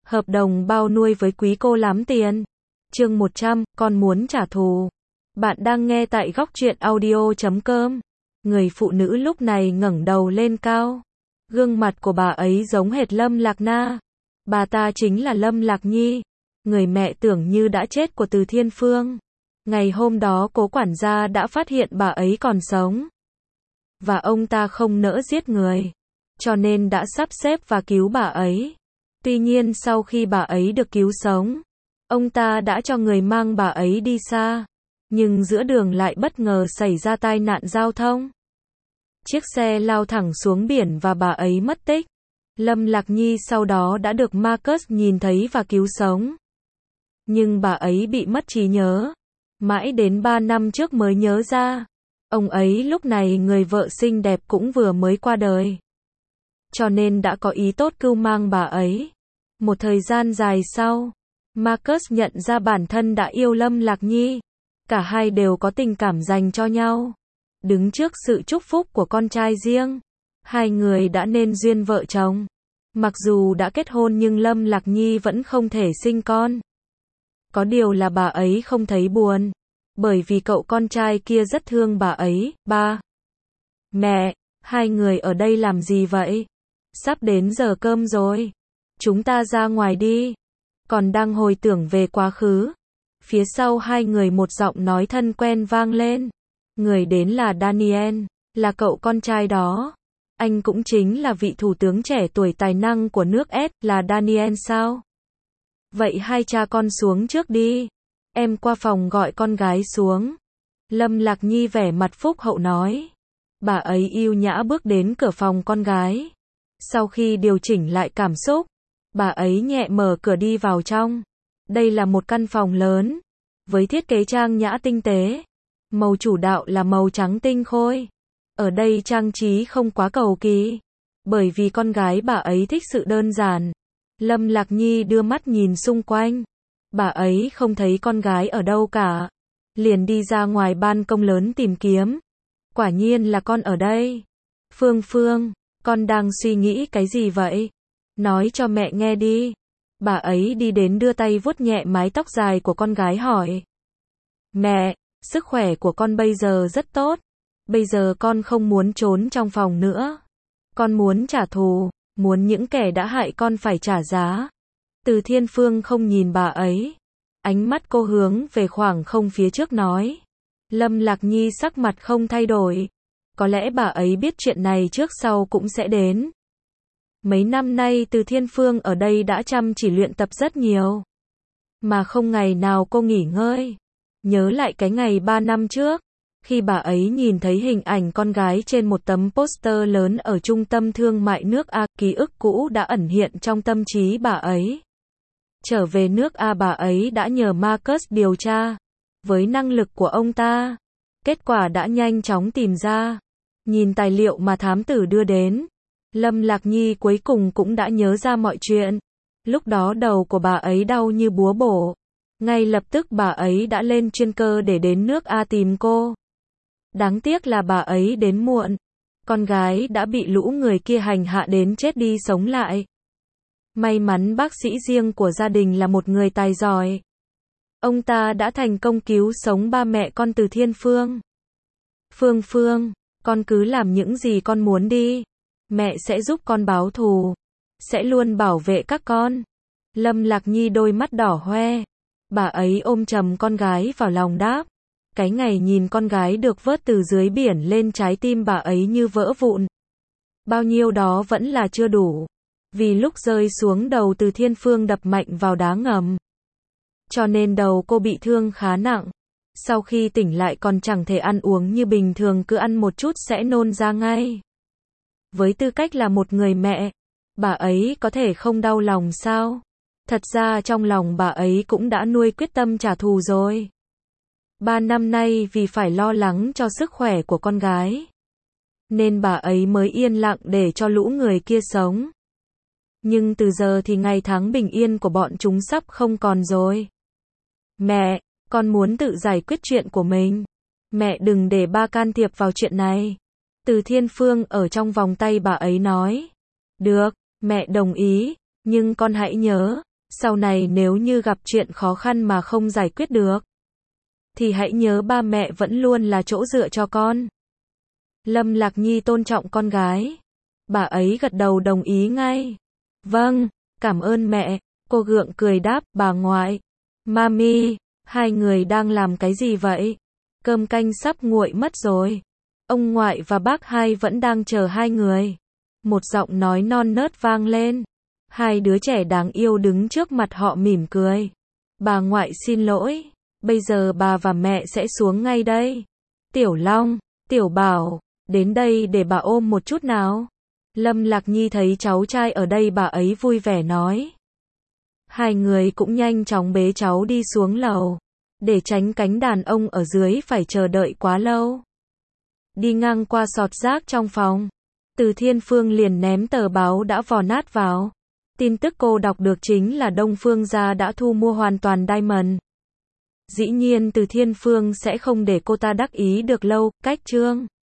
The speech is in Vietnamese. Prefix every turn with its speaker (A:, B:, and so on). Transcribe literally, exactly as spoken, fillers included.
A: Hợp đồng bao nuôi với quý cô lắm tiền. Chương một trăm, con muốn trả thù. Bạn đang nghe tại góc truyện audio chấm com. Người phụ nữ lúc này ngẩng đầu lên cao. Gương mặt của bà ấy giống hệt Lâm Lạc Na. Bà ta chính là Lâm Lạc Nhi, người mẹ tưởng như đã chết của Từ Thiên Phương. Ngày hôm đó cố quản gia đã phát hiện bà ấy còn sống. Và ông ta không nỡ giết người, cho nên đã sắp xếp và cứu bà ấy. Tuy nhiên sau khi bà ấy được cứu sống, ông ta đã cho người mang bà ấy đi xa. Nhưng giữa đường lại bất ngờ xảy ra tai nạn giao thông. Chiếc xe lao thẳng xuống biển và bà ấy mất tích. Lâm Lạc Nhi sau đó đã được Marcus nhìn thấy và cứu sống. Nhưng bà ấy bị mất trí nhớ. Mãi đến ba năm trước mới nhớ ra. Ông ấy lúc này người vợ xinh đẹp cũng vừa mới qua đời. Cho nên đã có ý tốt cưu mang bà ấy. Một thời gian dài sau, Marcus nhận ra bản thân đã yêu Lâm Lạc Nhi. Cả hai đều có tình cảm dành cho nhau. Đứng trước sự chúc phúc của con trai riêng, hai người đã nên duyên vợ chồng. Mặc dù đã kết hôn nhưng Lâm Lạc Nhi vẫn không thể sinh con. Có điều là bà ấy không thấy buồn, bởi vì cậu con trai kia rất thương bà ấy. Ba, mẹ, hai người ở đây làm gì vậy? Sắp đến giờ cơm rồi. Chúng ta ra ngoài đi. Còn đang hồi tưởng về quá khứ, phía sau hai người một giọng nói thân quen vang lên. Người đến là Daniel, là cậu con trai đó. Anh cũng chính là vị thủ tướng trẻ tuổi tài năng của nước S, là Daniel sao? Vậy hai cha con xuống trước đi. Em qua phòng gọi con gái xuống. Lâm Lạc Nhi vẻ mặt phúc hậu nói. Bà ấy yêu nhã bước đến cửa phòng con gái. Sau khi điều chỉnh lại cảm xúc, bà ấy nhẹ mở cửa đi vào trong. Đây là một căn phòng lớn, với thiết kế trang nhã tinh tế. Màu chủ đạo là màu trắng tinh khôi. Ở đây trang trí không quá cầu kỳ, bởi vì con gái bà ấy thích sự đơn giản. Lâm Lạc Nhi đưa mắt nhìn xung quanh. Bà ấy không thấy con gái ở đâu cả. Liền đi ra ngoài ban công lớn tìm kiếm. Quả nhiên là con ở đây. Phương Phương, con đang suy nghĩ cái gì vậy? Nói cho mẹ nghe đi. Bà ấy đi đến đưa tay vuốt nhẹ mái tóc dài của con gái hỏi. Mẹ, sức khỏe của con bây giờ rất tốt. Bây giờ con không muốn trốn trong phòng nữa. Con muốn trả thù, muốn những kẻ đã hại con phải trả giá. Từ Thiên Phương không nhìn bà ấy. Ánh mắt cô hướng về khoảng không phía trước nói. Lâm Lạc Nhi sắc mặt không thay đổi. Có lẽ bà ấy biết chuyện này trước sau cũng sẽ đến. Mấy năm nay Từ Thiên Phương ở đây đã chăm chỉ luyện tập rất nhiều. Mà không ngày nào cô nghỉ ngơi. Nhớ lại cái ngày ba năm trước, khi bà ấy nhìn thấy hình ảnh con gái trên một tấm poster lớn ở trung tâm thương mại nước A, ký ức cũ đã ẩn hiện trong tâm trí bà ấy. Trở về nước A, bà ấy đã nhờ Marcus điều tra. Với năng lực của ông ta, kết quả đã nhanh chóng tìm ra. Nhìn tài liệu mà thám tử đưa đến, Lâm Lạc Nhi cuối cùng cũng đã nhớ ra mọi chuyện. Lúc đó đầu của bà ấy đau như búa bổ. Ngay lập tức bà ấy đã lên chuyên cơ để đến nước A tìm cô. Đáng tiếc là bà ấy đến muộn. Con gái đã bị lũ người kia hành hạ đến chết đi sống lại. May mắn bác sĩ riêng của gia đình là một người tài giỏi. Ông ta đã thành công cứu sống ba mẹ con Từ Thiên Phương. Phương Phương, con cứ làm những gì con muốn đi. Mẹ sẽ giúp con báo thù. Sẽ luôn bảo vệ các con. Lâm Lạc Nhi đôi mắt đỏ hoe. Bà ấy ôm chầm con gái vào lòng đáp. Cái ngày nhìn con gái được vớt từ dưới biển lên, trái tim bà ấy như vỡ vụn. Bao nhiêu đó vẫn là chưa đủ. Vì lúc rơi xuống đầu Từ Thiên Phương đập mạnh vào đá ngầm. Cho nên đầu cô bị thương khá nặng. Sau khi tỉnh lại còn chẳng thể ăn uống như bình thường, cứ ăn một chút sẽ nôn ra ngay. Với tư cách là một người mẹ, bà ấy có thể không đau lòng sao? Thật ra trong lòng bà ấy cũng đã nuôi quyết tâm trả thù rồi. Ba năm nay vì phải lo lắng cho sức khỏe của con gái, nên bà ấy mới yên lặng để cho lũ người kia sống. Nhưng từ giờ thì ngày tháng bình yên của bọn chúng sắp không còn rồi. Mẹ, con muốn tự giải quyết chuyện của mình. Mẹ đừng để ba can thiệp vào chuyện này. Từ Thiên Phương ở trong vòng tay bà ấy nói. Được, mẹ đồng ý, nhưng con hãy nhớ, Sau này nếu như gặp chuyện khó khăn mà không giải quyết được, thì hãy nhớ ba mẹ vẫn luôn là chỗ dựa cho con. Lâm Lạc Nhi tôn trọng con gái. Bà ấy gật đầu đồng ý ngay. Vâng, cảm ơn mẹ, cô gượng cười đáp. Bà ngoại, Mami, hai người đang làm cái gì vậy? Cơm canh sắp nguội mất rồi. Ông ngoại và bác hai vẫn đang chờ hai người. Một giọng nói non nớt vang lên. Hai đứa trẻ đáng yêu đứng trước mặt họ mỉm cười. Bà ngoại xin lỗi, bây giờ bà và mẹ sẽ xuống ngay đây. Tiểu Long, Tiểu Bảo, đến đây để bà ôm một chút nào. Lâm Lạc Nhi thấy cháu trai ở đây bà ấy vui vẻ nói. Hai người cũng nhanh chóng bế cháu đi xuống lầu, để tránh cánh đàn ông ở dưới phải chờ đợi quá lâu. Đi ngang qua sọt rác trong phòng, Từ Thiên Phương liền ném tờ báo đã vò nát vào. Tin tức cô đọc được chính là Đông Phương gia đã thu mua hoàn toàn Diamond. Dĩ nhiên Từ Thiên Phương sẽ không để cô ta đắc ý được lâu. Cách chương